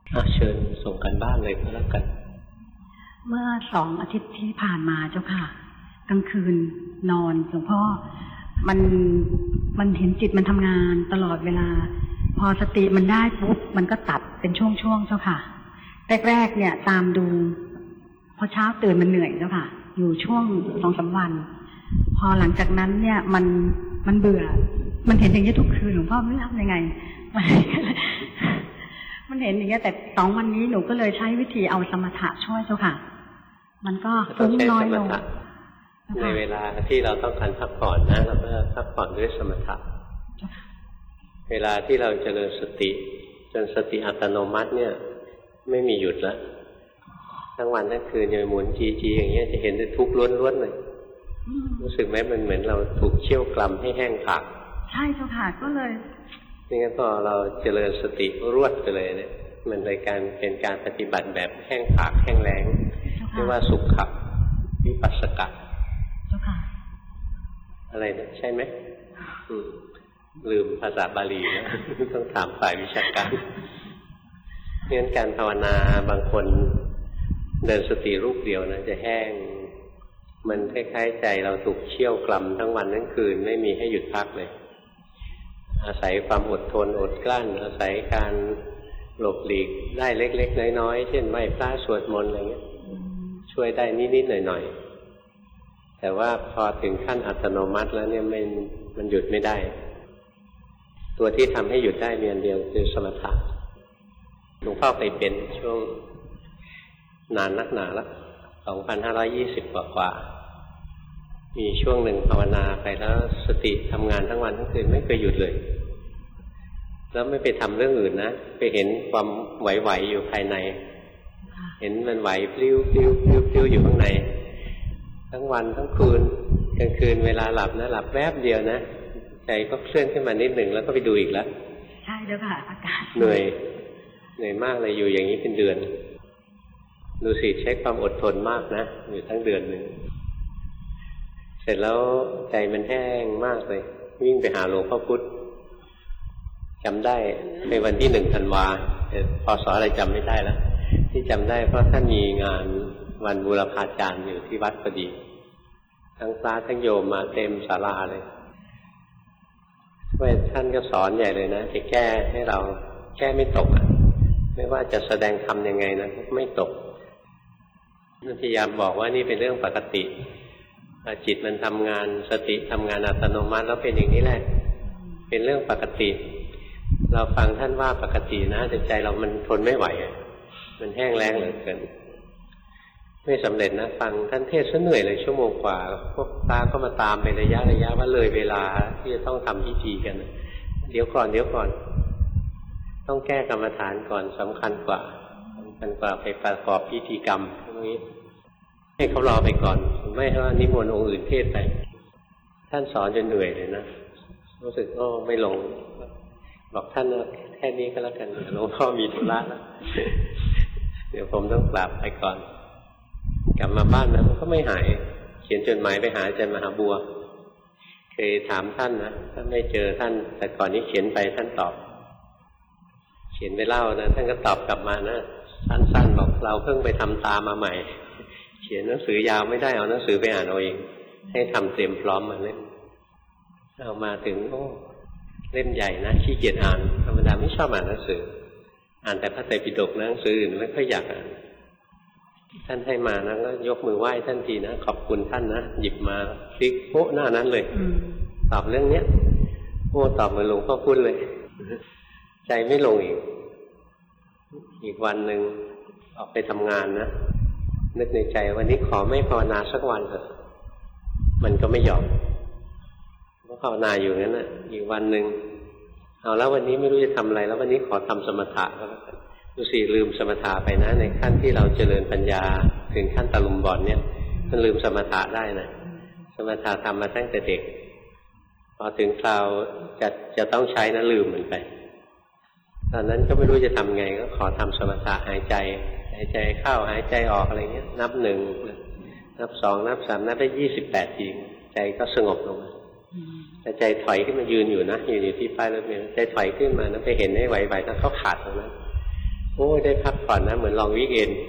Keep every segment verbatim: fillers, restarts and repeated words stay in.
เชิญส่งกันบ้านเลยก็แล้วกันเมื่อสองอาทิตย์ที่ผ่านมาเจ้าค่ะกลางคืนนอนหลวงพ่อมันมันเห็นจิตมันทำงานตลอดเวลาพอสติมันได้ปุ๊บมันก็ตัดเป็นช่วงๆเจ้าค่ะแรกๆเนี่ยตามดูพอเช้าตื่นมันเหนื่อยเจ้าค่ะอยู่ช่วงสองสามวันพอหลังจากนั้นเนี่ยมันมันเบื่อมันเห็นอย่างนี้ทุกคืนหลวงพ่อไม่รู้ทำยังไงมันเห็นอย่างเงี้ยแต่สองวันนี้หนูก็เลยใช้วิธีเอาสมถะช่วยเจ้าค่ะมันก็ฟุ้งน้อยลงในเวลาที่เราต้องการพักผ่อนนะเราก็พักผ่อนด้วยสมถะเวลาที่เราเจริญสติจนสติอัตโนมัติเนี่ยไม่มีหยุดแล้วทั้งวันทั้งคืนยังหมุนจีจีอย่างเงี้ยจะเห็นได้ทุกข์ล้วนๆเลยรู้สึกไหมมันเหมือนเราถูกเคี่ยวกล่ำให้แห้งผากใช่เจ้าค่ะก็เลยนี่งั้นพอเราเจริญสติรวดไปเลยเนี่ยมันเลยการเป็นการปฏิบัติแบบแห้งผากแห้งแล้งเรียกว่าสุขขับวิปัสสกะเจ้าค่ะอะไรเนี่ยใช่ไหมลืมภาษาบาลีนะต้องถามฝ่ายวิชาการเพราะฉะนั้นการภาวนาบางคนเดินสติรูปเดียวนะจะแห้งมันคล้ายๆใจเราถูกเชี่ยวกล่ำทั้งวันทั้งคืนไม่มีให้หยุดพักเลยอาศัยความอดทนอดกลั้นอาศัยการหลบหลีกได้เล็กๆน้อยๆเช่นไหว้พระสวดมนต์อะไรเงี้ยช่วยได้นิดๆหน่อยๆแต่ว่าพอถึงขั้นอัตโนมัติแล้วเนี่ยมันมันหยุดไม่ได้ตัวที่ทำให้หยุดได้มีอันเดียวคือสมถะหลวงพ่อไปเป็นช่วงนานนักหนาละสองพันห้าร้อยยี่สิบกว่าๆมีช่วงหนึ่งภาวนาไปแล้วสติทำงานทั้งวันทั้งคืนไม่เคยหยุดเลยแล้วไม่ไปทำเรื่องอื่นนะไปเห็นความไหวๆอยู่ภายในเห็นมันไหวพลิ้วพลิ้วพลิ้วพลิ้วอยู่ข้างในทั้งวันทั้งคืนกลางคืนเวลาหลับนะหลับแวบเดียวนะใจก็เคลื่อนขึ้นมานิดหนึ่งแล้วก็ไปดูอีกแล้วใช่แล้วค่ะอากาศเหนื่อยเหนื่อยมากเลยอยู่อย่างนี้เป็นเดือนดูสิใช้ความอดทนมากนะอยู่ทั้งเดือนหนึ่งเสร็จแล้วใจมันแห้งมากเลยวิ่งไปหาหลวงพ่อพุธจำได้ในวันที่หนึ่งธันวาพศอะไรจำไม่ได้แล้วที่จำได้เพราะท่านมีงานวันบูรพาจารย์อยู่ที่วัดพอดีทั้งพระทั้งโยมมาเต็มศาลาเลยท่านก็สอนใหญ่เลยนะจะแก้ให้เราแก้ไม่ตกอ่ะไม่ว่าจะแสดงธรรมยังไงนะไม่ตกพยายามบอกว่านี่เป็นเรื่องปกติจิตมันทำงานสติทำงานอัตโนมัติแล้วเป็นอย่างนี้แหละเป็นเรื่องปกติเราฟังท่านว่าปกตินะแต่ใจเรามันทนไม่ไหวมันแห้งแล้งเหลือเกินไม่สำเร็จนะฟังท่านเทศน์ซะเหนื่อยเลยชั่วโมงกว่าพวกตาก็มาตามเป็นระยะระยะว่าเลยเวลาที่จะต้องทำพิธีกันเดี๋ยวก่อนเดี๋ยวก่อนต้องแก้กรรมฐานก่อนสำคัญกว่าสำคัญกว่าไปประกอบพิธีกรรมตรงนี้ให้เขารอไปก่อนไม่ให้ว่านิมนต์องค์อื่นเทศไปท่านสอนจนเหนื่อยเลยนะรู้สึกโอ้ไม่ลงบอกท่านแค่นี้ก็แล้วกันหลวงพ่อมีธุระแล้วเดี๋ยวผมต้องกลับไปก่อนกลับมาบ้านนะมันก็ไม่หายเขียนจดหมายไปหาอาจารย์มหาบัวเคยถามท่านนะถ้าไม่เจอท่านแต่ก่อนนี้เขียนไปท่านตอบเขียนไปเล่านะท่านก็ตอบกลับมานะสั้นๆบอกเราเพิ่งไปทำตามาใหม่เขียนหนังสือยาวไม่ได้เอาหนังสือไปอ่านเอาเองให้ทำเตรียมพร้อมมาเล่มเอามาถึงโอ้เล่มใหญ่นะขี้เกียจอ่านธรรมดาไม่ชอบอ่านหนังสืออ่านแต่พระไตรปิฎกหนังสืออื่นไม่ค่อยอยากอ่านท่านให้มานะก็ยกมือไหว้ท่านทีนะขอบคุณท่านนะหยิบมาคลิกโป๊ะหน้านั้นเลยตอบเรื่องเนี้ยโอ้ตอบเหมือนหลวงพ่อพูดเลยใจไม่ลงอีกอีกวันหนึ่งออกไปทำงานนะนึกในใจวันนี้ขอไม่ภาวนาสักวันเถอะมันก็ไม่ยอมก็ภาวนาอยู่งั้นน่ะอีกวันหนึ่งเอาแล้ววันนี้ไม่รู้จะทำอะไรแล้ววันนี้ขอทำสมถะก็แล้วกันดูสิลืมสมถะไปนะในขั้นที่เราเจริญปัญญาถึงขั้นตะลุมบอลเนี่ยมันลืมสมถะได้นะสมถะทำมาตั้งแต่เด็กพอถึงคราวจะจะต้องใช้นะลืมมันไปตอนนั้นก็ไม่รู้จะทำไงก็ขอทำสมถะหายใจหายใจเข้าหายใจออกอะไรเงี้ยนับหนึ่งนับสองนับสามนับได้ยี่สิบแปดทีใจก็สงบลงมาแต่ใจถอยขึ้นมายืนอยู่นะยืนอยู่ที่ป้ายรถเมล์ใจถอยขึ้นมานะไปเห็นให้ไหวๆแล้วเขาขาดตรงนั้นโอ้ได้พักผ่อนนะเหมือนลองวิกเอน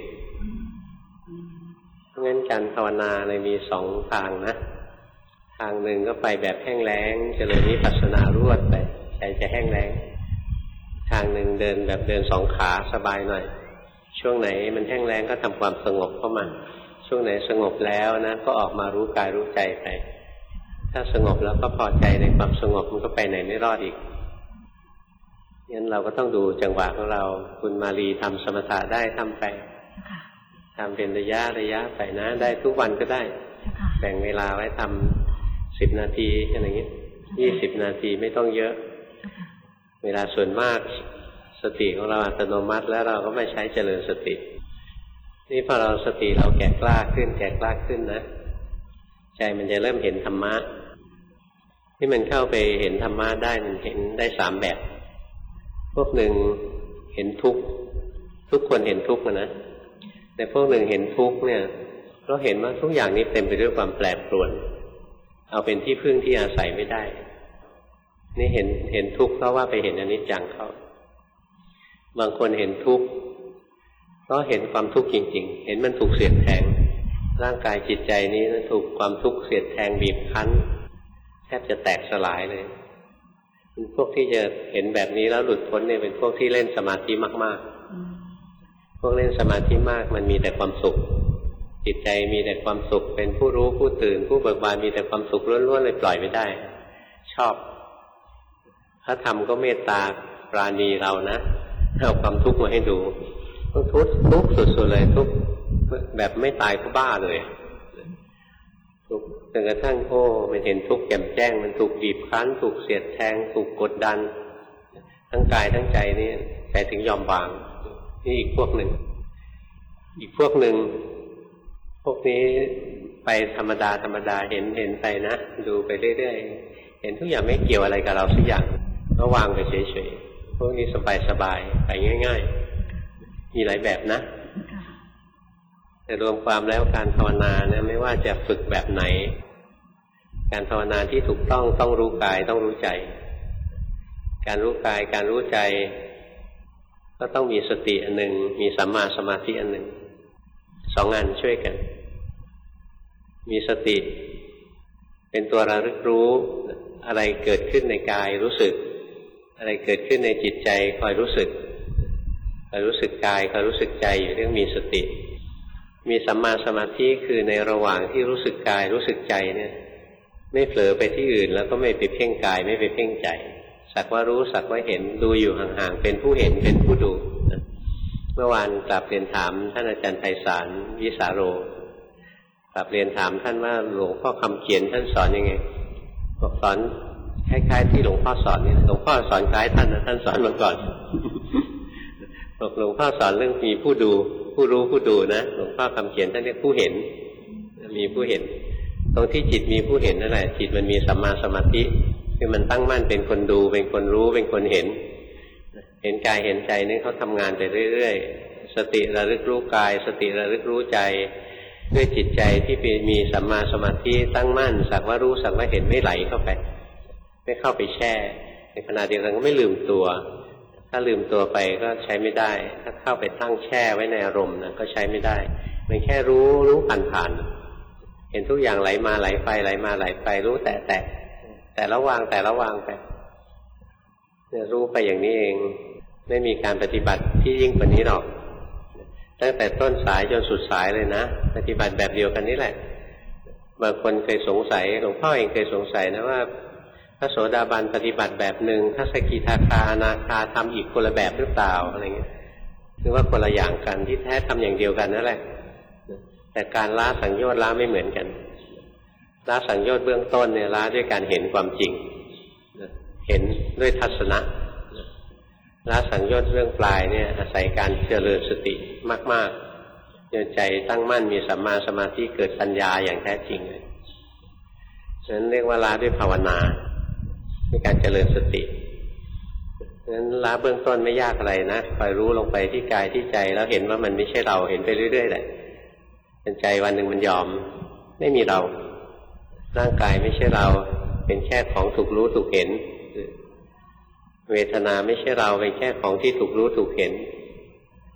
เพราะงั้นการภาวนาเลยมีสองทางนะทางหนึ่งก็ไปแบบแห้งแล้งเจริญวิปัสสนารวดไปใจจะแห้งแล้งทางหนึ่งเดินแบบเดินสองขาสบายหน่อยช่วงไหนมันแห้งแล้งก็ทำความสงบเข้ามาช่วงไหนสงบแล้วนะก็ออกมารู้กายรู้ใจไปถ้าสงบแล้วก็พอใจในความสงบมันก็ไปไหนไม่รอดอีกงั้นเราก็ต้องดูจังหวะของเราคุณมาลีทำสมถะได้ทำไปทำเป็นระยะระยะไปนะได้ทุกวันก็ได้แบ่งเวลาไว้ทำสิบนาทีอะไรอย่างเงี้ยยี่สิบนาทีไม่ต้องเยอะเวลาส่วนมากสติของเราอัตโนมัติแล้วเราก็ไม่ใช้เจริญสตินี่พอเราสติเราแก่กล้าขึ้นแก่กล้าขึ้นนะใจมันจะเริ่มเห็นธรรมะที่มันเข้าไปเห็นธรรมะได้มันเห็นได้สามแบบพวกหนึ่งเห็นทุกข์ทุกคนเห็นทุกข์นะแต่พวกหนึ่งเห็นทุกข์เนี่ยเพราะเห็นว่าทุกอย่างนี้เต็มไปด้วยความแปรปรวนเอาเป็นที่พึ่งที่อาศัยไม่ได้นี่เห็นเห็นทุกข์เพราะว่าไปเห็นอนิจจังเขาบางคนเห็นทุกข์เพราะเห็นความทุกข์จริงๆเห็นมันถูกเสียดแทงร่างกายจิตใจนี้นะถูกความทุกข์เสียดแทงบีบคั้นแทบจะแตกสลายเลยพวกที่จะเห็นแบบนี้แล้วหลุดพ้นเนี่ยเป็นพวกที่เล่นสมาธิมากๆพวกเล่นสมาธิมากมันมีแต่ความสุขจิตใจมีแต่ความสุขเป็นผู้รู้ผู้ตื่นผู้เบิกบานมีแต่ความสุขล้วนๆเลยปล่อยไม่ได้ชอบพระธรรมก็เมตตาปราณีเรานะเอาความทุกข์มาให้ดูต้องทุกข์ทุกข์สุดๆเลยทุกข์แบบไม่ตายก็บ้าเลยทุกข์จนกระทั่งโอ้มันเห็นทุกข์แจ่มแจ้งมันถูกบีบคั้นถูกเสียดแทงถูกกดดันทั้งกายทั้งใจนี่ใจถึงยอมวางนี่อีกพวกหนึ่งอีกพวกหนึ่งพวกนี้ไปธรรมดาธรรมดาเห็นเห็นไปนะดูไปเรื่อยๆเห็นทุกอย่างไม่เกี่ยวอะไรกับเราสักอย่างก็วางไปเฉยๆพวกนี้สบายๆไปง่ายๆมีหลายแบบนะแต่รวมความแล้วการภาวนาเนี่ยไม่ว่าจะฝึกแบบไหนการภาวนาที่ถูกต้องต้องรู้กายต้องรู้ใจการรู้กายการรู้ใจก็ต้องมีสติอันหนึ่งมีสัมมาสมาธิอันหนึ่งสองอันช่วยกันมีสติเป็นตัวระลึกรู้อะไรเกิดขึ้นในกายรู้สึกอะไรเกิดขึ้นในจิตใจคอยรู้สึกคอยรู้สึกกายคอยรู้สึกใจอยู่เรื่องมีสติมีสัมมาสมาธิคือในระหว่างที่รู้สึกกายรู้สึกใจเนี่ยไม่เผลอไปที่อื่นแล้วก็ไม่ไปเพ่งกายไม่ไปเพ่งใจสักว่ารู้สักว่าเห็นดูอยู่ห่างๆเป็นผู้เห็นเป็นผู้ดูเมื่อวานกลับเรียนถามท่านอาจารย์ไพศาลวิสาโรกลับเรียนถามท่านว่าหลวงพ่อคำเขียนท่านสอนยังไงบอกสอนคล้ายๆที่หลวงพ่อสอนนี่หลวงพ่อสอนคล้ายท่านนะท่านสอนมาก่อนบอกหลวงพ่อสอนเรื่องมีผู้ดูผู้รู้ผู้ดูนะหลวงพ่อคำเขียนท่านเรียกผู้เห็นมีผู้เห็นตรงที่จิตมีผู้เห็นนั่นแหละจิตมันมีสัมมาสมาธิคือมันตั้งมั่นเป็นคนดูเป็นคนรู้เป็นคนเห็นเห็นกายเห็นใจนี่เขาทำงานไปเรื่อยๆสติระลึกรู้กายสติระลึกรู้ใจด้วยจิตใจที่มีสัมมาสมาธิตั้งมั่นสักว่ารู้สักว่าเห็นไม่ไหลเข้าไปไม่เข้าไปแช่ในขณะเดียวกันก็ไม่ลืมตัวถ้าลืมตัวไปก็ใช้ไม่ได้ถ้าเข้าไปตั้งแช่ไว้ในอารมณ์นะก็ใช้ไม่ได้มันแค่รู้รู้ผ่านๆเห็นทุกอย่างไหลมาไหลไปไหลมาไหลไปรู้แต่แต่แต่ละวางแต่ละวางไปเนี่ยรู้ไปอย่างนี้เองไม่มีการปฏิบัติที่ยิ่งกว่านี้หรอกตั้งแต่ต้นสายจนสุดสายเลยนะปฏิบัติแบบเดียวกันนี่แหละบางคนเคยสงสัยหลวงพ่อเองเคยสงสัยนะว่าพระโสดาบันปฏิบัติแบบหนึ่งพระสกิทาคาอนาคาทำอีกคนละแบบหรือเปล่าอะไรเงี้ยหรือว่าคนละอย่างกันที่แท้ทำอย่างเดียวกันนั่นแหละแต่การละสังโยชน์ละไม่เหมือนกันละสังโยชน์เบื้องต้นเนี่ยละด้วยการเห็นความจริงเห็นด้วยทัศนะละสังโยชน์เบื้องปลายเนี่ยอาศัยการเจริญสติมากๆจนใจตั้งมั่นมีสัมมาสมาธิเกิดปัญญาอย่างแท้จริงเลยฉะนั้นเรียกว่าละด้วยภาวนาด้วยการเจริญสติฉะนั้นละเบื้องต้นไม่ยากอะไรนะคอยรู้ลงไปที่กายที่ใจแล้วเห็นว่ามันไม่ใช่เราเห็นไปเรื่อยๆแหละเป็นใจวันหนึ่งมันยอมไม่มีเราร่างกายไม่ใช่เราเป็นแค่ของถูกรู้ถูกเห็นเวทนาไม่ใช่เราเป็นแค่ของที่ถูกรู้ถูกเห็น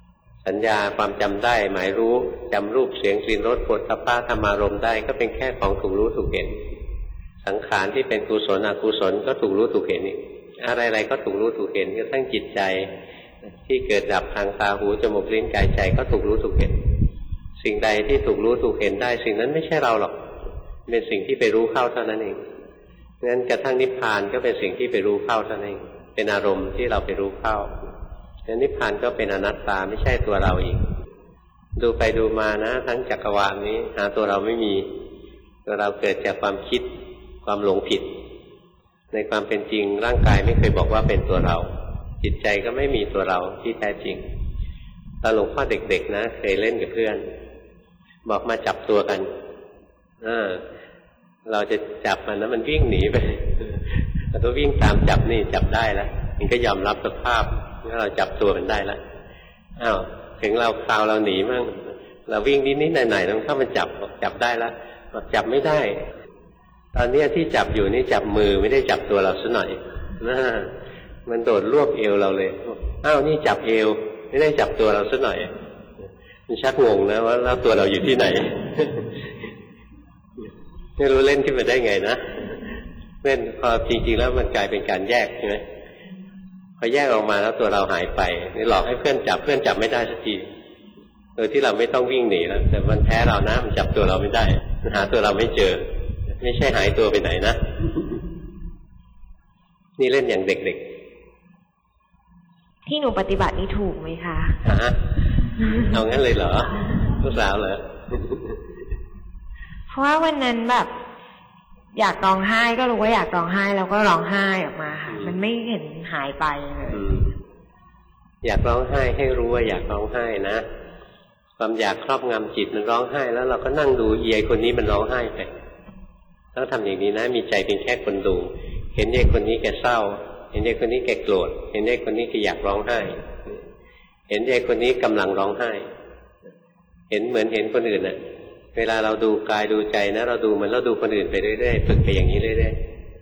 สัญญาความจำได้หมายรู้จำรูปเสียงกลิ่นรสโผฏฐัพพะธรรมารมณ์ได้ก็เป็นแค่ของถูกรู้ถูกเห็นสังขารที่เป็นกุศลอกุศลก็ถูกรู้ถูกเห็นนี่อะไรๆก็ถูกรู้ถูกเห็นกระทั่งจิตใจที่เกิดดับทางตาหูจมูกลิ้นกายใจก็ถูกรู้ถูกเห็นสิ่งใดที่ถูกรู้ถูกเห็นได้สิ่งนั้นไม่ใช่เราหรอกเป็นสิ่งที่ไปรู้เข้าเท่านั้นเองงั้นกระทั่งนิพพานก็เป็นสิ่งที่ไปรู้เข้าเท่านั้นเองเป็นอารมณ์ที่เราไปรู้เข้างั้นนิพพานก็เป็นอนัตตาไม่ใช่ตัวเราอีกดูไปดูมานะทั้งจักรวาลนี้หาตัวเราไม่มีตัวเราเกิดจากความคิดความหลงผิดในความเป็นจริงร่างกายไม่เคยบอกว่าเป็นตัวเราจิตใจก็ไม่มีตัวเราที่แท้จริงตอนหลวงพ่อเด็กๆนะเคยเล่นกับเพื่อนบอกมาจับตัวกันเออเราจะจับมันแล้วมันวิ่งหนีไปเราต้องวิ่งตามจับนี่จับได้แล้วมันก็ยอมรับสภาพว่าเราจับตัวมันได้แล้วอ้าวถึงเราคราวเราหนีมั่งเราวิ่งนิดๆหน่อยๆต้องเข้ามันจับจับได้แล้วจับไม่ได้ตอนนี้ที่จับอยู่นี่จับมือไม่ได้จับตัวเราซะหน่อยนะมันโดดรวบเอวเราเลยอ้าวนี่จับเอวไม่ได้จับตัวเราซะหน่อยมันชักงงนะว่าแล้วตัวเราอยู่ที่ไหนไม่รู้เล่นขึ้นมาได้ไงนะเล่นพอจริงๆแล้วมันกลายเป็นการแยกใช่ไหมพอแยกออกมาแล้วตัวเราหายไปนี่หลอกให้เพื่อนจับเพื่อนจับไม่ได้สักทีโดยที่เราไม่ต้องวิ่งหนีแล้วแต่มันแพ้เรานะมันจับตัวเราไม่ได้มันหาตัวเราไม่เจอไม่ใช่หายตัวไปไหนนะนี่เล่นอย่างเด็กๆที่หนูปฏิบัตินี่ถูกไหมคะฮะเอางั้นเลยเหรอลูกสาวเหรอเพราะว่าวันนั้นแบบอยากร้องไห้ก็รู้ว่าอยากร้องไห้แล้วก็ร้องไห้ออกมาค่ะมันไม่เห็นหายไปเลยอยากร้องไห้ให้รู้ว่าอยากร้องไห้นะความอยากครอบงำจิตมันร้องไห้แล้วเราก็นั่งดูเอียคนนี้มันร้องไห้ไปแล้วทำอย่างนี้นะมีใจเป็นแค่คนดูเห็นเด็กคนนี้แกเศร้าเห็นเด็กคนนี้แกโกรธเห็นเด็กคนนี้แกอยากร้องไห้เห็นเด็กคนนี้กำลังร้องไห้เห็นเหมือนเห็นคนอื่นน่ะเวลาเราดูกายดูใจนะเราดูมันแล้วดูคนอื่นไปเรื่อยๆฝึกไปอย่างนี้เรื่อย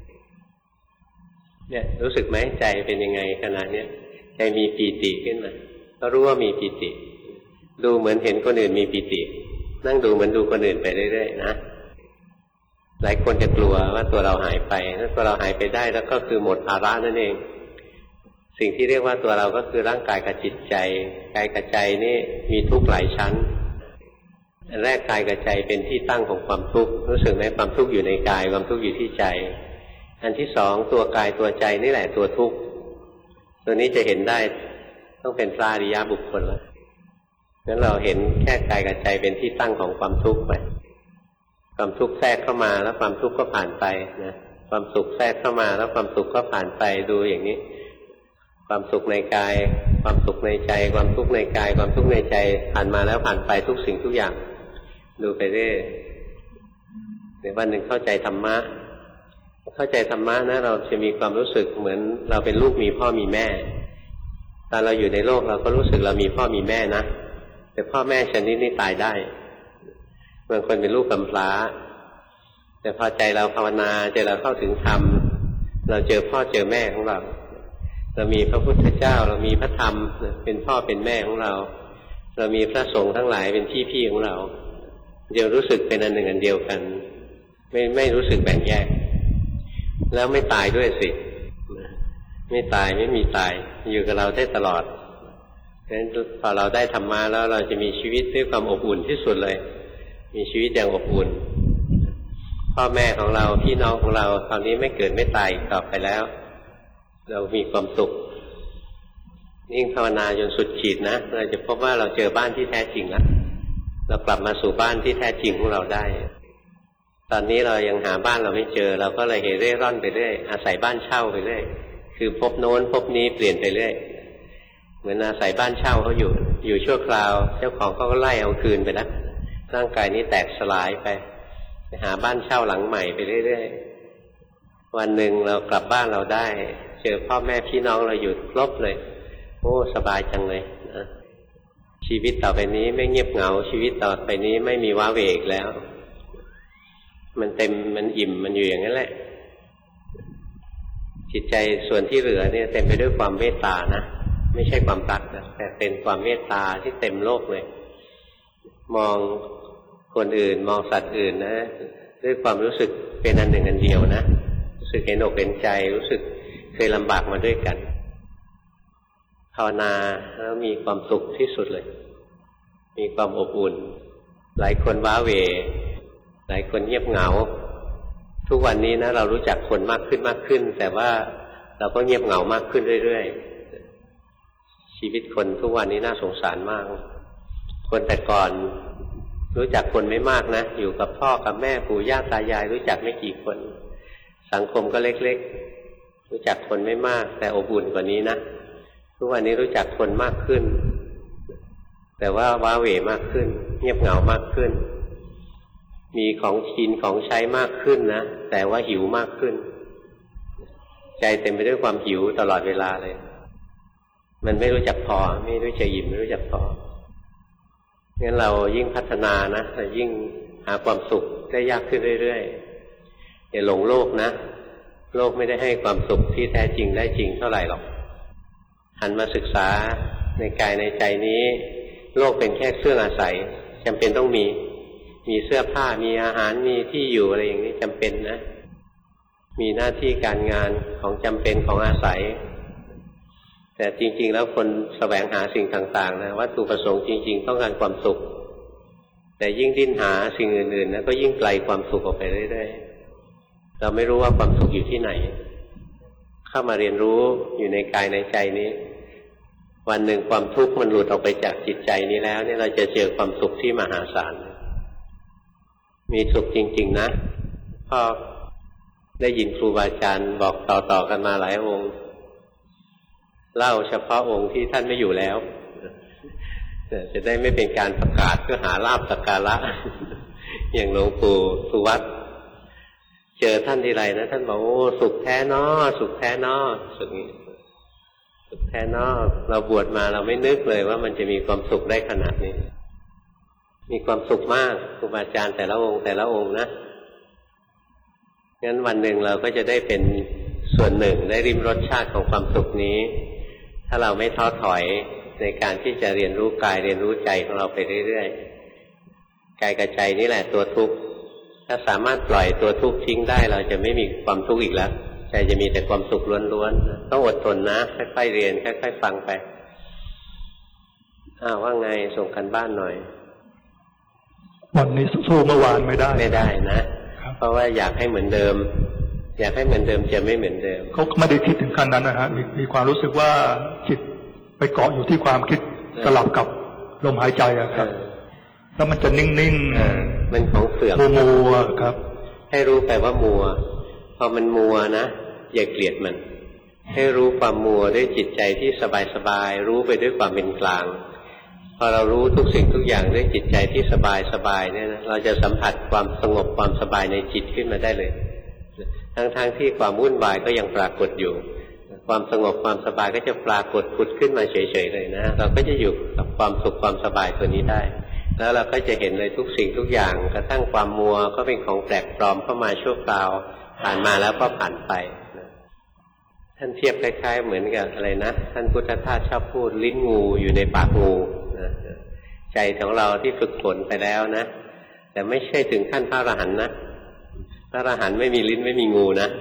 ๆเนี่ยรู้สึกไหมใจเป็นยังไงขณะเนี้ยใจมีปีติขึ้นมาก็รู้ว่ามีปีติดูเหมือนเห็นคนอื่นมีปีตินั่งดูเหมือนดูคนอื่นไปเรื่อยๆนะหลายคนจะกลัวว่าตัวเราหายไปถ้าตัวเราหายไปได้แล้วก็คือหมดภาระนั่นเองสิ่งที่เรียกว่าตัวเราก็คือร่างกายกับจิตใจกายกับใจนี่มีทุกข์หลายชั้นอันแรกกายกับใจเป็นที่ตั้งของความทุกข์รู้สึกไหมความทุกข์อยู่ในกายความทุกข์อยู่ที่ใจอันที่สองตัวกายตัวใจนี่แหละตัวทุกข์ตัวนี้จะเห็นได้ต้องเป็นพระอริยบุคคลแล้วงั้นเราเห็นแค่กายกับใจเป็นที่ตั้งของความทุกข์ไปความทุกข์แทรกเข้ามาแล้วความทุกข์ก็ผ่านไปนะความสุขแทรกเข้ามาแล้วความสุขก็ผ่านไปดูอย่างนี้ความสุขในกายความสุขในใจความทุกข์ในกายความทุกข์ในใจผ่านมาแล้วผ่านไปทุกสิ่งทุกอย่างดูไปเรื่อยในวันหนึ่งเข้าใจธรรมะเข้าใจธรรมะนะเราจะมีความรู้สึกเหมือนเราเป็นลูกมีพ่อมีแม่ตอนเราอยู่ในโลกเราก็รู้สึกเรามีพ่อมีแม่นะแต่พ่อแม่ชนิดนี้ตายได้บางคนเป็นลูกกำพร้าแต่พอใจเราภาวนาใจเราเข้าถึงธรรมเราเจอพ่อเจอแม่ของเราเรามีพระพุทธเจ้าเรามีพระธรรมเป็นพ่อเป็นแม่ของเราเรามีพระสงฆ์ทั้งหลายเป็นพี่พี่ของเราเดี๋ยวรู้สึกเป็นอันหนึ่งอันเดียวกันไม่ไม่รู้สึกแบ่งแยกแล้วไม่ตายด้วยสิไม่ตายไม่มีตายอยู่กับเราได้ตลอดฉะนั้นพอเราได้ธรรมะแล้วเราจะมีชีวิตด้วยความอบอุ่นที่สุดเลยมีชีวิตอย่างอบอุ่นพ่อแม่ของเราพี่น้องของเราตอนนี้ไม่เกิดไม่ตายต่อไปแล้วเรามีความสุขยิ่งภาวนาจนสุดขีดนะเราจะพบว่าเราเจอบ้านที่แท้จริงแล้วเรากลับมาสู่บ้านที่แท้จริงของเราได้ตอนนี้เรายังหาบ้านเราไม่เจอเราก็เลยเร่ร่อนไปเรื่อยอาศัยบ้านเช่าไปเรื่อยคือพบโน้นพบนี้เปลี่ยนไปเรื่อยเหมือนอาศัยบ้านเช่าเขาอยู่อยู่ชั่วคราวเจ้าของเขาก็ไล่เอาคืนไปแล้วร่างกายนี้แตกสลายไปไปหาบ้านเช่าหลังใหม่ไปเรื่อยๆวันหนึ่งเรากลับบ้านเราได้เจอพ่อแม่พี่น้องเราอยู่ครบเลยโอ้สบายจังเลยนะชีวิตต่อไปนี้ไม่เงียบเหงาชีวิตต่อไปนี้ไม่มีว้าเหวอีกแล้วมันเต็มมันอิ่มมันอยู่อย่างนั้นแหละจิตใจส่วนที่เหลือเนี่ยเต็มไปด้วยความเมตตานะไม่ใช่ความรักนะแต่เป็นความเมตตาที่เต็มโลกเลยมองคนอื่นมองสัตว์อื่นนะด้วยความรู้สึกเป็นอันหนึ่งอันเดียวนะรู้สึกเห็นอกเห็นใจรู้สึกเคยลำบากมาด้วยกันภาวนาแล้วมีความสุขที่สุดเลยมีความอบอุ่นหลายคนว้าเหวหลายคนเงียบเหงาทุกวันนี้นะเรารู้จักคนมากขึ้นมากขึ้นแต่ว่าเราก็เงียบเหงามากขึ้นเรื่อยๆชีวิตคนทุกวันนี้น่าสงสารมากคนแต่ก่อนรู้จักคนไม่มากนะอยู่กับพ่อกับแม่ปู่ย่าตายายรู้จักไม่กี่คนสังคมก็เล็กๆรู้จักคนไม่มากแต่อบอุ่นกว่านี้นะทุกวันนี้รู้จักคนมากขึ้นแต่ว่าว้าเหวมากขึ้นเงียบเหงามากขึ้นมีของกินของใช้มากขึ้นนะแต่ว่าหิวมากขึ้นใจเต็มไปด้วยความหิวตลอดเวลาเลยมันไม่รู้จักพอไม่รู้จักอิ่มไม่รู้จักพองั้นเรายิ่งพัฒนานะเรายิ่งหาความสุขได้ยากขึ้นเรื่อยๆอย่าหลงโลกนะโลกไม่ได้ให้ความสุขที่แท้จริงได้จริงเท่าไหร่หรอกหันมาศึกษาในกายในใจนี้โลกเป็นแค่เครื่องอาศัยจำเป็นต้องมีมีเสื้อผ้ามีอาหารมีที่อยู่อะไรอย่างนี้จำเป็นนะมีหน้าที่การงานของจำเป็นของอาศัยแต่จริงๆแล้วคนแสวงหาสิ่งต่างๆนะวัตถุประสงค์จริงๆต้องการความสุขแต่ยิ่งดิ้นหาสิ่งอื่นๆนะก็ยิ่งไกลความสุขออกไปเรื่อยๆเราไม่รู้ว่าความสุขอยู่ที่ไหนเข้ามาเรียนรู้อยู่ในกายในใจนี้วันหนึ่งความทุกข์มันหลุดออกไปจากจิตใจนี้แล้วเนี่ยเราจะเจอความสุขที่มหาศาลมีสุขจริงๆนะพ่อได้ยินครูบาอาจารย์บอกต่อๆกันมาหลายองค์เล่าเฉพาะองค์ที่ท่านไม่อยู่แล้วจะได้ไม่เป็นการประกาศเพื่อหาลาภสักการะอย่างหลวงปู่สุวัตเจอท่านทีไรนะท่านบอกโอ้สุขแท้นอสุขแท้นอสุขนี้สุขแท้นอเราบวชมาเราไม่นึกเลยว่ามันจะมีความสุขได้ขนาดนี้มีความสุขมากครูบาอาจารย์แต่ละองค์แต่ละองค์นะงั้นวันหนึ่งเราก็จะได้เป็นส่วนหนึ่งได้ริมรสชาติของความสุขนี้ถ้าเราไม่ท้อถอยในการที่จะเรียนรู้กายเรียนรู้ใจของเราไปเรื่อยๆกายกับใจนี่แหละตัวทุกข์ถ้าสามารถปล่อยตัวทุกข์ทิ้งได้เราจะไม่มีความทุกข์อีกแล้วใจจะมีแต่ความสุขล้วนๆต้องอดทนนะค่อยๆเรียนค่อยๆฟังไปอ้าวว่าไงส่งกันบ้านหน่อยวันนี้สู้เมื่อวานไม่ได้ไม่ได้นะเพราะว่าอยากให้เหมือนเดิมอยากให้เหมือนเดิมจะไม่เหมือนเดิมเขาไม่ได้คิดถึงขั้นนั้นนะฮะมีมีความรู้สึกว่าจิตไปเกาะอยู่ที่ความคิดสลับกับลมหายใจอะครับแล้วมันจะนิ่งๆมันของเสื่อมมัวๆครับให้รู้ไปว่ามัวพอมันมัวนะอย่าเกลียดมันให้รู้ความมัวด้วยจิตใจที่สบายๆรู้ไปด้วยความเป็นกลางพอเรารู้ทุกสิ่งทุกอย่างด้วยจิตใจที่สบายๆเนี่ยนะเราจะสัมผัสความสงบความสบายในจิตขึ้นมาได้เลยทั้งๆ ท, ที่ความวุ่นวายก็ยังปรากฏอยู่ความสงบความสบายก็จะปรากฏผุดขึ้นมาเฉยๆเลยนะเราก็จะอยู่กับความสุขความสบายตัวนี้ได้แล้วเราก็จะเห็นเลยทุกสิ่งทุกอย่างกระทั่งความมัวก็เป็นของแปลกปลอมเข้ามาชั่วคราวผ่านมาแล้วก็ผ่านไปท่านเทียบคล้ายๆเหมือนกับอะไรนะท่านพุทธทาสชอบพูดลิ้นงูอยู่ในปากงูใจของเราที่ฝึกฝนไปแล้วนะแต่ไม่ใช่ถึงขั้นพระอรหันต์นะพระอรหันต์ไม่มีลิ้นไม่มีงูนะ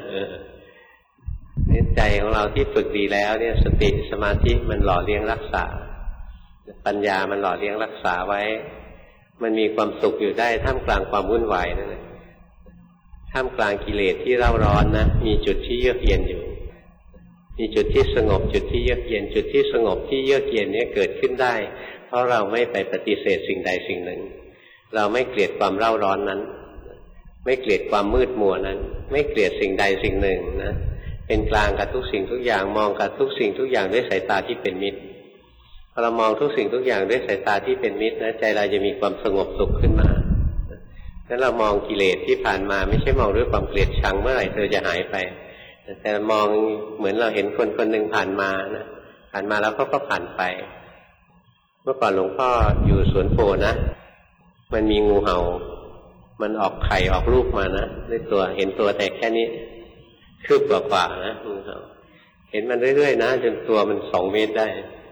ใจของเราที่ฝึกดีแล้วเนี่ยสติสมาธิมันหล่อเลี้ยงรักษาปัญญามันหล่อเลี้ยงรักษาไว้มันมีความสุขอยู่ได้ท่ามกลางความวุ่นวายนั่นแหละท่ามกลางกิเลสที่เร่าร้อนนะมีจุดที่เยือกเย็นอยู่มีจุดที่สงบจุดที่เยือกเย็นจุดที่สงบที่เยือกเย็นนี้เกิดขึ้นได้เพราะเราไม่ไปปฏิเสธสิ่งใดสิ่งหนึ่งเราไม่เกลียดความเร่าร้อนนั้นไม่เกลียดความมืดมัวนั้นไม่เกลียดสิ่งใดสิ่งหนึ่งนะเป็นกลางกับทุกสิ่งทุกอย่างมองกับทุกสิ่งทุกอย่างด้วยสายตาที่เป็นมิตรพอเรามองทุกสิ่งทุกอย่างด้วยสายตาที่เป็นมิตรนะใจเราจะมีความสงบสุขขึ้นมาแล้วเรามองกิเลสที่ผ่านมาไม่ใช่มองด้วยความเกลียดชังเมื่อไหร่เธอจะหายไปแต่มองเหมือนเราเห็นคนคนหนึ่งผ่านมานะผ่านมาแล้วก็ก็ผ่านไปเมื่อก่อนหลวงพ่ออยู่สวนโพนะมันมีงูเห่ามันออกไข่ออกลูกมานะด้วยตัวเห็นตัวแต่แค่นี้คืบกว่าๆนะงูเห่าเห็นมันเรื่อยๆนะจนตัวมันสองเมตรได้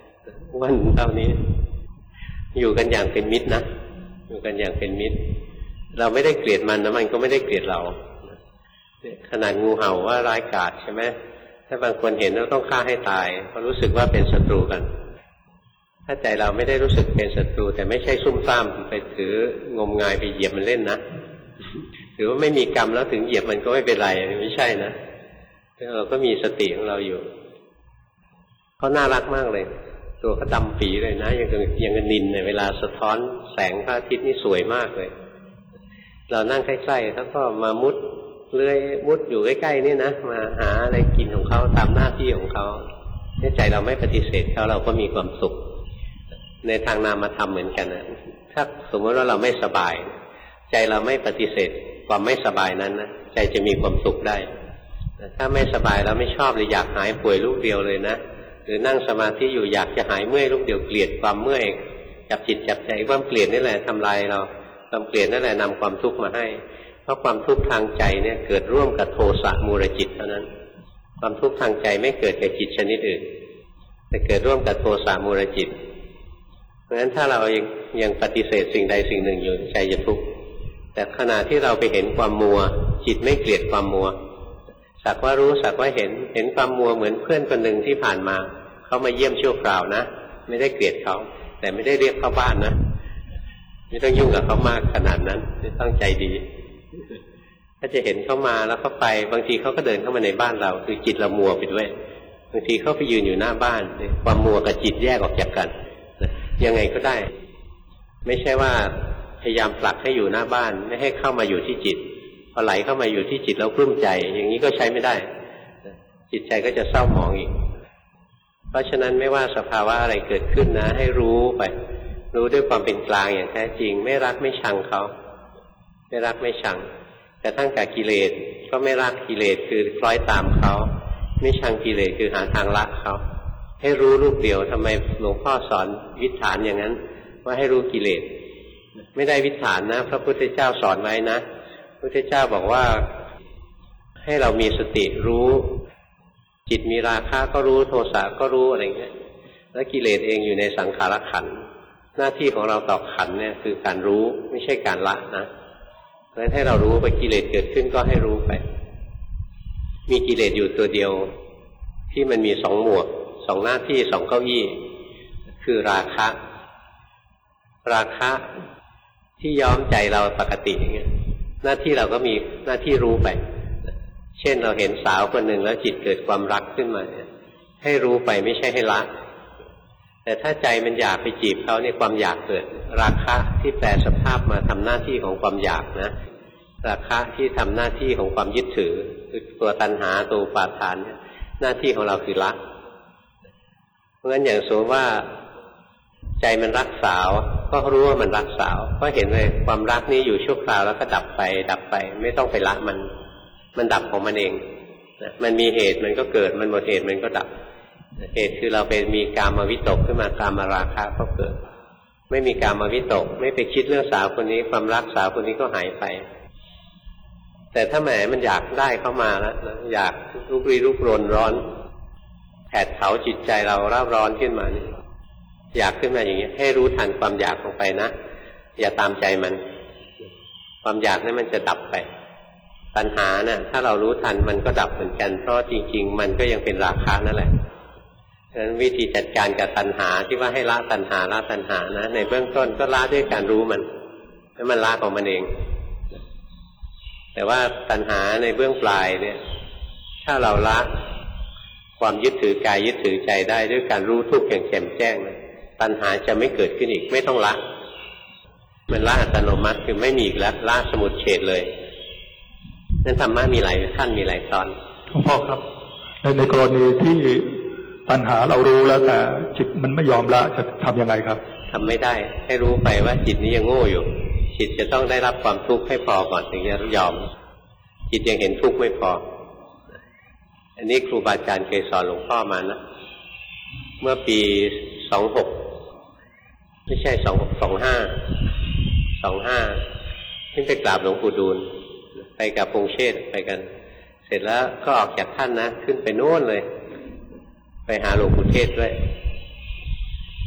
อ้วนเท่านี้อยู่กันอย่างเป็นมิตรนะอยู่กันอย่างเป็นมิตรเราไม่ได้เกลียดมันนะมันก็ไม่ได้เกลียดเราขนาดงูเห่าว่าร้ายกาจใช่ไหมถ้าบางคนเห็นแล้วต้องฆ่าให้ตายเพราะรู้สึกว่าเป็นศัตรูกันถ้าใจเราไม่ได้รู้สึกเป็นศัตรูแต่ไม่ใช่ซุ่มซ่ามไปถืองมงายไปเหยียบมันเล่นนะถือว่าไม่มีกรรมแล้วถึงเหยียบมันก็ไม่เป็นไรไม่ใช่นะเราก็มีสติของเราอยู่เขาน่ารักมากเลยตัวเขาดำปีเลยนะอย่างอย่างนินเนี่ยเวลาสะท้อนแสงพระอาทิตย์นี่สวยมากเลยเรานั่งใกล้ๆเขาก็มามุดเลื้อยมุดอยู่ใกล้ๆนี่นะมาหาอะไรกินของเขาตามหน้าที่ของเขาใจเราไม่ปฏิเสธเขาเราก็มีความสุขในทางนามธรรมเหมือนกันนะถ้าสมมติว่าเราไม่สบายใจเราไม่ปฏิเสธความไม่สบายนั้นนะใจจะมีความสุขได้ถ้าไม่สบายเราไม่ชอบเลยอยากหายป่วยลูกเดียวเลยนะหรือนั่งสมาธิอยู่อยากจะหายเมื่อยลูกเดียวเกลียดความเมื่อยจับจิตจับใจความเกลียดนี่แหละทำลายเราความเกลียดนั่นแหละนำความทุกข์มาให้เพราะความทุกข์ทางใจเนี่ยเกิดร่วมกับโทสะมูลจิตเท่านั้นความทุกข์ทางใจไม่เกิดกับจิตชนิดอื่นแต่เกิดร่วมกับโทสะมูลจิตเพราะฉะนั้นถ้าเรายังยังปฏิเสธสิ่งใดสิ่งหนึ่งอยู่ใจจะทุกข์แต่ขณะที่เราไปเห็นความมัวจิตไม่เกลียดความมัวสักว่ารู้สักว่าเห็นเห็นความมัวเหมือนเพื่อนคนหนึ่งที่ผ่านมาเขามาเยี่ยมชั่วคราวนะไม่ได้เกลียดเขาแต่ไม่ได้เรียกเข้าบ้านนะไม่ต้องยุ่งกับเขามากขนาดนั้นไม่ต้องใจดีถ้าจะเห็นเขามาแล้วเขาไปบางทีเขาก็เดินเข้ามาในบ้านเราคือจิตเรามัวไปด้วยบางทีเขาไปยืนอยู่หน้าบ้านความมัวกับจิตแยกออกจากกันยังไงก็ได้ไม่ใช่ว่าพยายามผลักให้อยู่หน้าบ้านไม่ให้เข้ามาอยู่ที่จิตพอไหลเข้ามาอยู่ที่จิตแล้วกลุ้มใจอย่างนี้ก็ใช้ไม่ได้จิตใจก็จะเศร้าหมองอีกเพราะฉะนั้นไม่ว่าสภาวะอะไรเกิดขึ้นนะให้รู้ไปรู้ด้วยความเป็นกลางอย่างแท้จริงไม่รักไม่ชังเขาไม่รักไม่ชังแต่ทั้งกับกิเลสก็ไม่รักกิเลสคือคล้อยตามเขาไม่ชังกิเลสคือหาทางละเขาให้รู้รูปเดียวทำไมหลวงพ่อสอนวิถฐานอย่างนั้นว่าให้รู้กิเลสไม่ได้วิถฐานนะพระพุทธเจ้าสอนไว้นะพระพุทธเจ้าบอกว่าให้เรามีสติรู้จิตมีราคะก็รู้โทสะก็รู้อะไรเงี้ยแล้วกิเลสเองอยู่ในสังขารขันธ์หน้าที่ของเราต่อขันธ์เนี่ยคือการรู้ไม่ใช่การละนะเพราะฉะนั้นให้เรารู้ไปกิเลสเกิดขึ้นก็ให้รู้ไปมีกิเลสอยู่ตัวเดียวที่มันมีสองหมวกสองหน้าที่สองเก้าอี้คือราคะราคะที่ย้อมใจเราปกติอย่างเงี้ยหน้าที่เราก็มีหน้าที่รู้ไปเช่นเราเห็นสาวคนหนึ่งแล้วจิตเกิดความรักขึ้นมาให้รู้ไปไม่ใช่ให้ละแต่ถ้าใจมันอยากไปจีบเขาเนี่ยความอยากเกิดราคะที่แปลสภาพมาทำหน้าที่ของความอยากนะราคะที่ทำหน้าที่ของความยึดถือคือตัวตัณหาตัวอุปาทานเนี่ยหน้าที่ของเราคือละเพราะงั้นอย่างสมมติว่าใจมันรักสาวก็รู้ว่ามันรักสาวก็เห็นเลยความรักนี้อยู่ชั่วคราวแล้วก็ดับไปดับไปไม่ต้องไปละมันมันดับของมันเองนะมันมีเหตุมันก็เกิดมันหมดเหตุมันก็ดับเหตุคือเราไปมีกามวิตกขึ้นมากามราคะก็เกิดไม่มีกามวิตกไม่ไปคิดเรื่องสาวคนนี้ความรักสาวคนนี้ก็หายไปแต่ถ้าแหมมันอยากได้เข้ามาแล้วนะอยากลุกรีลุกรนร้อนแผดเผาจิตใจเราเร่าร้อนขึ้นมานี่อยากขึ้นมาอย่างนี้ให้รู้ทันความอยากลงไปนะอย่าตามใจมันความอยากนั้นมันจะดับไปตัณหานะ่ะถ้าเรารู้ทันมันก็ดับเหมือนกันเพราะจริงๆมันก็ยังเป็นราคะนั่นแหละฉะนั้นวิธีจัดการกับตัณหาที่ว่าให้ละตัณหาละตัณหานะในเบื้องต้นก็ละด้วยการรู้มันให้มันละของมันเองแต่ว่าตัณหาในเบื้องปลายเนี่ยถ้าเราละความยึดถือกายยึดถือใจได้ด้วยการรู้ทุกข์อย่างแจ่มแจ้งนะตัณหาจะไม่เกิดขึ้นอีกไม่ต้องละมันละอัตโนมัติคือไม่มีอีกแล้วละสมุจเฉทเลยนั้นธรรมะมีหลายขั้นมีหลายตอนหลวงพ่อครับในในกรณีที่ปัญหาเรารู้แล้วแต่จิตมันไม่ยอมละจะทำยังไงครับทำไม่ได้ให้รู้ไปว่าจิตนี้ยังโง่อยู่จิตจะต้องได้รับความทุกข์ให้พอก่อนถึงจะยอมจิตยังเห็นทุกข์ไม่พออันนี้ครูบาอาจารย์เคยสอนหลวงพ่อมานะเมื่อปีสองหกไม่ใช่สองหกสองห้าสองห้าขึ้นไปกราบหลวงปู่ดูลไปกับพงเชษไปกันเสร็จแล้วก็ออกจากท่านนะขึ้นไปโน่นเลยไปหาหลวงปู่เทศด้วย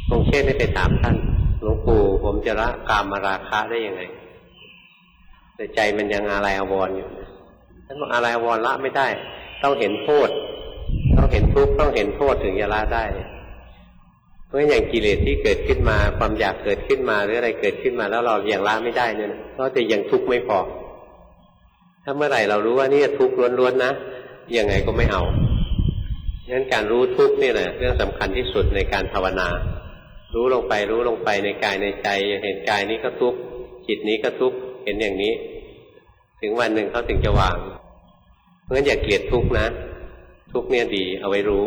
คงเช่นได้ไปถามท่านหลวงปู่ผมจะละกามราคะได้ยังไงแต่ใจมันยังอาลัยอาวรณ์อยู่ท่านบอกอาลัยอาวรณ์ละไม่ได้ต้องเห็นโทษต้องเห็นทุกข์ต้องเห็นโทษถึงจะละได้เพราะอย่างกิเลสที่เกิดขึ้นมาความอยากเกิดขึ้นมาหรืออะไรเกิดขึ้นมาแล้วเรายังละไม่ได้เนี่ยก็จะยังทุกข์ไม่พอถ้าเมื่อไหร่เรารู้ว่านี่ทุกข์ล้วนๆนะยังไงก็ไม่เอางั้นการรู้ทุกข์นี่แหละเรื่องสำคัญที่สุดในการภาวนารู้ลงไปรู้ลงไปในกายในใจเห็นกายนี้ก็ทุกข์จิตนี้ก็ทุกข์เห็นอย่างนี้ถึงวันหนึ่งเขาถึงจะวางเพราะฉะนั้นอย่าเกลียดทุกข์นะทุกข์เนี่ยดีเอาไว้รู้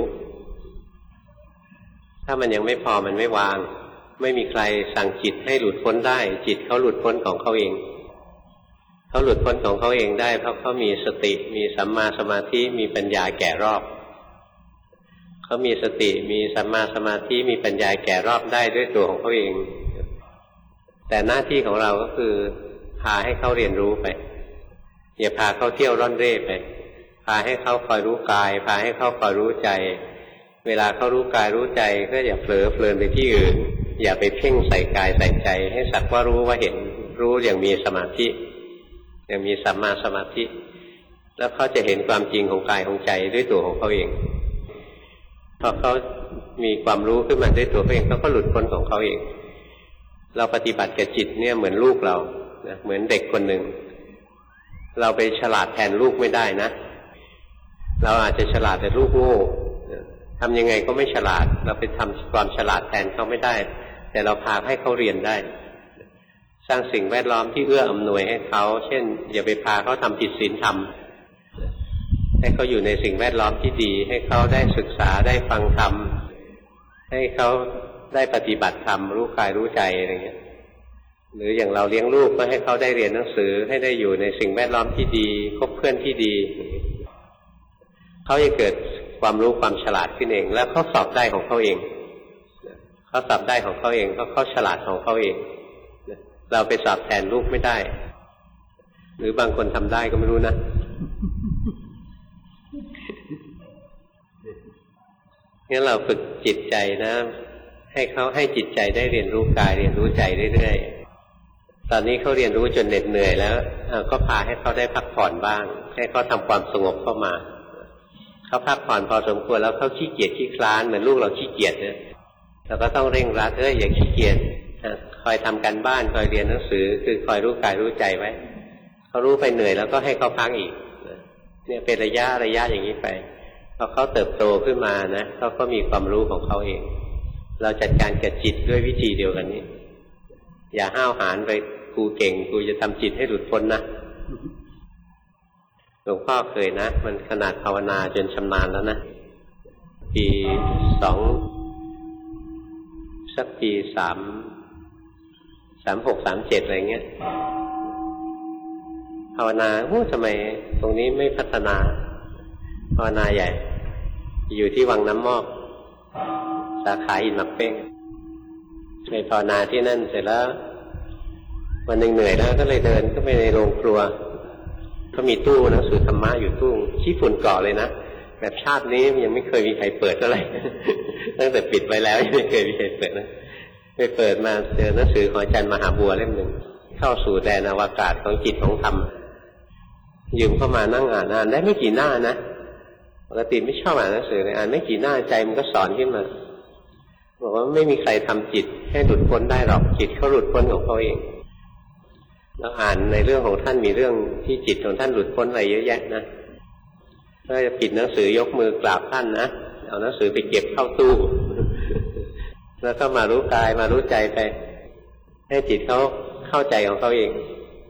ถ้ามันยังไม่พอมันไม่วางไม่มีใครสั่งจิตให้หลุดพ้นได้จิตเขาหลุดพ้นของเขาเองเขาหลุดพ้นของเขาเองได้เพราะเขามีสติมีสัมมาสมาธิมีปัญญาแก่รอบเขามีสติมีสัมมาสมาธิมีปัญญาแก่รอบได้ด้วยตัวของเขาเองแต่หน้าที่ของเราก็คือพาให้เขาเรียนรู้ไปอย่าพาเขาเที่ยวร่อนเร่ไปพาให้เขาคอยรู้กายพาให้เขาคอยรู้ใจเวลาเขารู้กายรู้ใจก็อย่าเผลอเพลินไปที่อื่นอย่าไปเพ่งใส่กายใส่ใจให้สักว่ารู้ว่าเห็นรู้อย่างมีสมาธิอย่างมีสัมมาสมาธิแล้วเขาจะเห็นความจริงของกายของใจด้วยตัวของเขาเองพอเขามีความรู้ขึ้นมาด้วยตัวเขาเองเขาก็หลุดพ้นของเขาเองเราปฏิบัติกับจิตเนี่ยเหมือนลูกเรานะเหมือนเด็กคนหนึ่งเราไปฉลาดแทนลูกไม่ได้นะเราอาจจะฉลาดแต่ลูกโง่ทำยังไงก็ไม่ฉลาดเราไปทำความฉลาดแทนเขาไม่ได้แต่เราพาให้เขาเรียนได้สร้างสิ่งแวดล้อมที่เอื้ออำนวยให้เขาเช่นอย่าไปพาเขาทำผิดศีลธรรมให้เขาอยู่ในสิ่งแวดล้อมที่ดีให้เขาได้ศึกษาได้ฟังธรรมให้เขาได้ปฏิบัติธรรมรู้กายรู้ใจอะไรเงี้ยหรืออย่างเราเลี้ยงลูกก็ให้เขาได้เรียนหนังสือให้ได้อยู่ในสิ่งแวดล้อมที่ดีคบเพื่อนที่ดีเขาจะเกิดความรู้ความฉลาดขึ้นเองแล้วเขาสอบได้ของเขาเองเขาสอบได้ของเขาเองเพราะเขาฉลาดของเขาเองเราไปสอบแทนลูกไม่ได้หรือบางคนทำได้ก็ไม่รู้นะงั้นเราฝึกจิตใจนะให้เขาให้จิตใจได้เรียนรู้กายเรียนรู้ใจเรื่อยๆตอนนี้เขาเรียนรู้จนเหน็ดเหนื่อยแล้วก็พาให้เขาได้พักผ่อนบ้างให้เขาทำความสงบเข้ามาเขาพักผ่อนพอสมควรแล้วเขาขี้เกียจขี้คลานเหมือนลูกเราขี้เกียจเนี่ยเราก็ต้องเร่งรัดเอ้ยอย่าขี้เกียจคอยทำการบ้านคอยเรียนหนังสือคือคอยรู้กายรู้ใจไว้เขารู้ไปเหนื่อยแล้วก็ให้เขาพักอีกเนี่ยเป็นระยะระยะอย่างนี้ไปพอเขาเติบโตขึ้นมานะเขาก็มีความรู้ของเขาเองเราจัดการกับจิตด้วยวิธีเดียวกันนี้อย่าห้าวหาญไปกูเก่งกูจะทำจิตให้หลุดพ้นนะหลวงพ่อเคยนะมันขนาดภาวนาจนชำนาญแล้วนะปีสองสักปีสามสามหกสามเจ็ดอะไรเงี้ยภาวนาโอ้ทำไมตรงนี้ไม่พัฒนาภาวนาใหญ่อยู่ที่วังน้ำมอกสาขาอินมักเป้งไปภาวนาที่นั่นเสร็จแล้ววันหนึ่งเหนื่อยแล้วก็เลยเดินก็ไปในโรงครัวก็มีตู้หนังสือธรรมะอยู่ตู้ชี้ฝุ่นเกาะเลยนะแบบชาตินี้ยังไม่เคยมีใครเปิดเท่าไหร่ตั้งแต่ปิดไว้แล้วยังไม่เคยมีใครเปิดนะไปเปิดมาเจอหนังสือของอาจารย์มหาบัวเล่มหนึ่งเข้าสู่แดนอวกาศของจิตของธรรมยืมเข้ามานั่งอ่านอ่านได้ไม่กี่หน้านะปกติไม่ชอบอ่านหนังสือเลยอ่านไม่กี่หน้าใจมันก็สอนขึ้นมาบอกว่าไม่มีใครทำจิตให้หลุดพ้นได้หรอกจิตเขาหลุดพ้นของเขาเองแล้วอ่านในเรื่องของท่านมีเรื่องที่จิตของท่านหลุดพ้นอะไรเยอะแยะนะถ้าจะปิดหนังสือยกมือกราบท่านนะเอาหนังสือไปเก็บเข้าตู้แล้วก็มารู้กายมารู้ใจไปให้จิตเขาเข้าใจของเขาเอง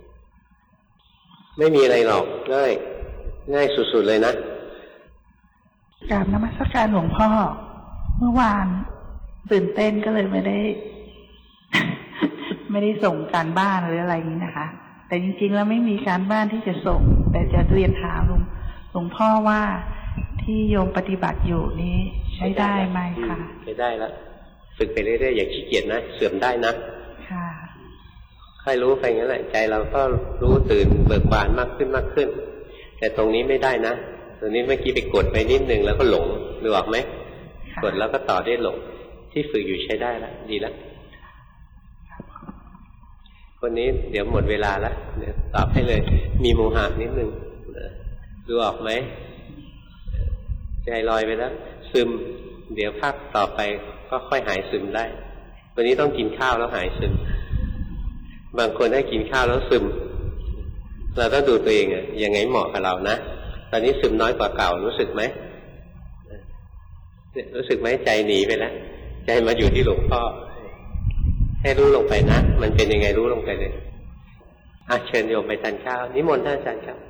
ไม่มีอะไรหรอกง่ายง่ายสุดๆเลยนะกราบนมัสการหลวงพ่อเมื่อวานตื่นเต้นก็เลยไม่ได้ ไม่ได้ส่งการบ้านหรืออะไรนี้นะคะแต่จริงๆแล้วไม่มีการบ้านที่จะส่งแต่จะเรียนถามหลวงหลวงพ่อว่าที่โยมปฏิบัติอยู่นี้ใช้ได้ไหมคะใช้ได้แล้วฝึกไปเรื่อยๆอย่าขี้เกียจนะเสื่อมได้นะค่ะค่อยรู้ไปงั้นแหละใจเราก็รู้ตื่นเบิกบานมากขึ้นมากขึ้นแต่ตรงนี้ไม่ได้นะตรงนี้เมื่อกี้ไปกดไปนิดนึงแล้วก็หลงดูออกไหมกดแล้วก็ต่อได้หลงจที่ฝึกอยู่ใช้ได้แล้วดีแล้วคนนี้เดี๋ยวหมดเวลาแล้วเดี๋ยวตอบให้เลยมีโมหะนิดนึงดูออกไหมใจลอยไปแล้วซึมเดี๋ยวภาคต่อไปก็ค่อยหายซึมได้วันนี้ต้องกินข้าวแล้วหายซึมบางคนให้กินข้าวแล้วซึมเราต้องดูตัวเองอะยังไงเหมาะกับเรานะตอนนี้ซึมน้อยกว่าเก่ารู้สึกไหมรู้สึกไหมใจหนีไปแล้วใจมาอยู่ที่หลวงพ่อให้รู้ลงไปนะมันเป็นยังไงรู้ลงไปเลยอ่ะเชิญโยมไปทานข้าวนิมนต์ท่านอาจารย์ครับ